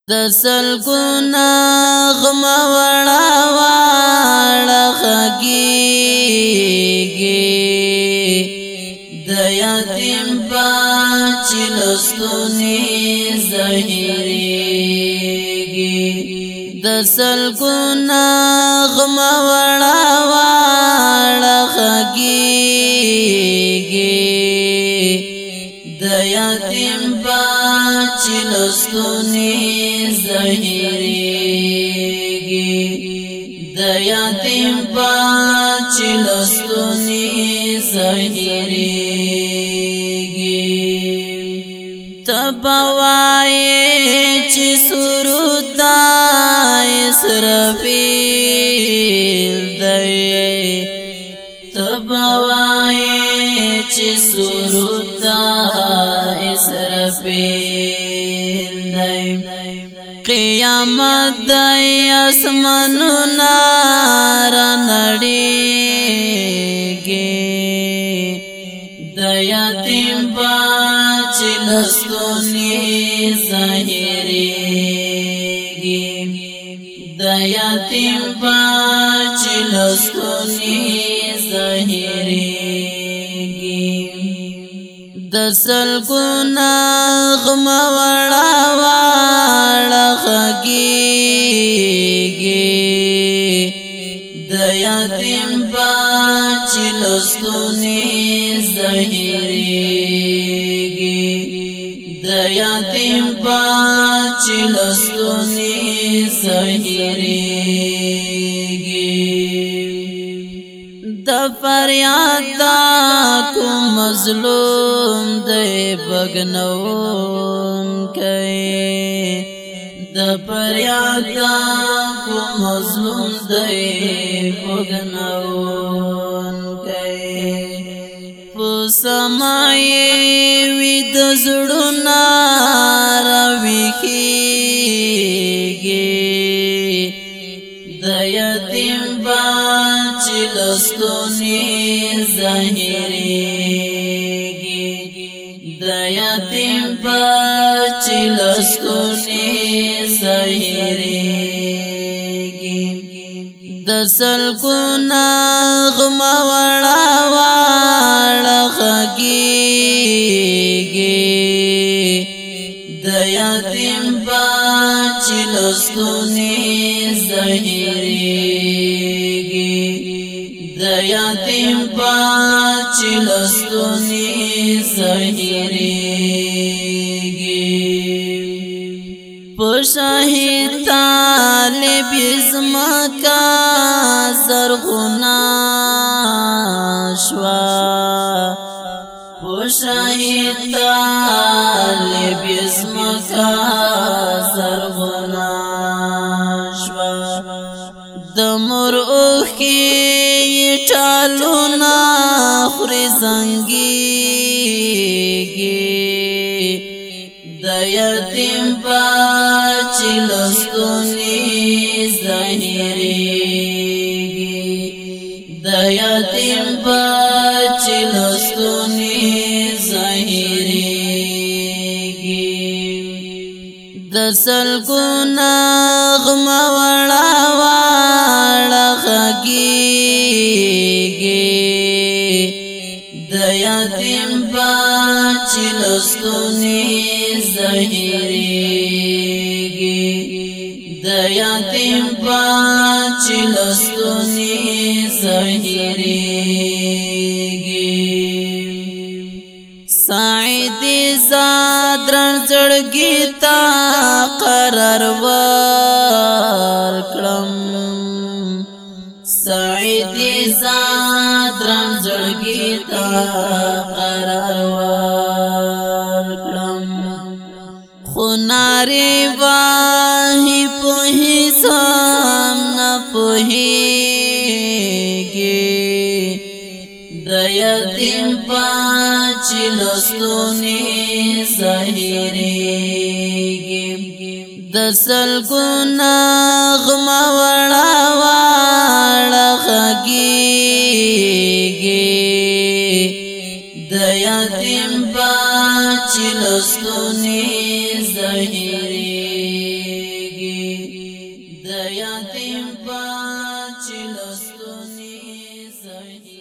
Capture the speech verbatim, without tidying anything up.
دسلګونا غم وړا وړا خګيږي د یتیم بچ لستونی زهيريږي دسلګونا غم وړا وړا خګيږي د یتیم بچ لستونی زهيريږي د یتیم بچ لستونی زهيريږي تبوای چې سرود اسرافیل دی تبوای چې سرود اسرافیل دی قیامت دی اسمانو نار نړیږي د یتیم بچ لستونی زهيريږي د یتیم بچ لستونی زهيريږي دسلګونا غم وړا وړا خګيږي د یتیم بچ لستونی زهيريږي د یتیم بچ لستونی زهيريږي د فریاد کو مظلوم دې بغنون کئ د فریاد کو مظلوم دې بغنون کئ پسمای وی د زړونه راويږي د یتیم بچ لستونی زهيريږي د یتیم بچ لستونی زهيريږي دسلګونا غم وړا وړا خګيږي د یتیم بچ لستونی زهيريږي د یتیم بچ لستونی زهيريږي په شهید طالب زمکا زرغنا شوا په شهید طالب زمکا زرغنا شوا د مور اوخي ټالونا خوري زنګيږي د یتیم بچ لستونی زهيريږي د یتیم بچ لستونی زهيريږي دسلګونا غم وړا وړا خګيږي د یتیم بچ لستونی زهيريږي د یتیم بچ لستونی زهيريږي سعید زادرن زړګي تا قرار ورکړم سعید زادرن زړګي تا قرار ورکړم خناري واه په سم نه پوهیږي د یتیم بچ لستونی زهيريږي دسلګونا غم وړا وړا خګيږي د یتیم بچ لستونی زهيريږي د یتیم په چلستونی سړی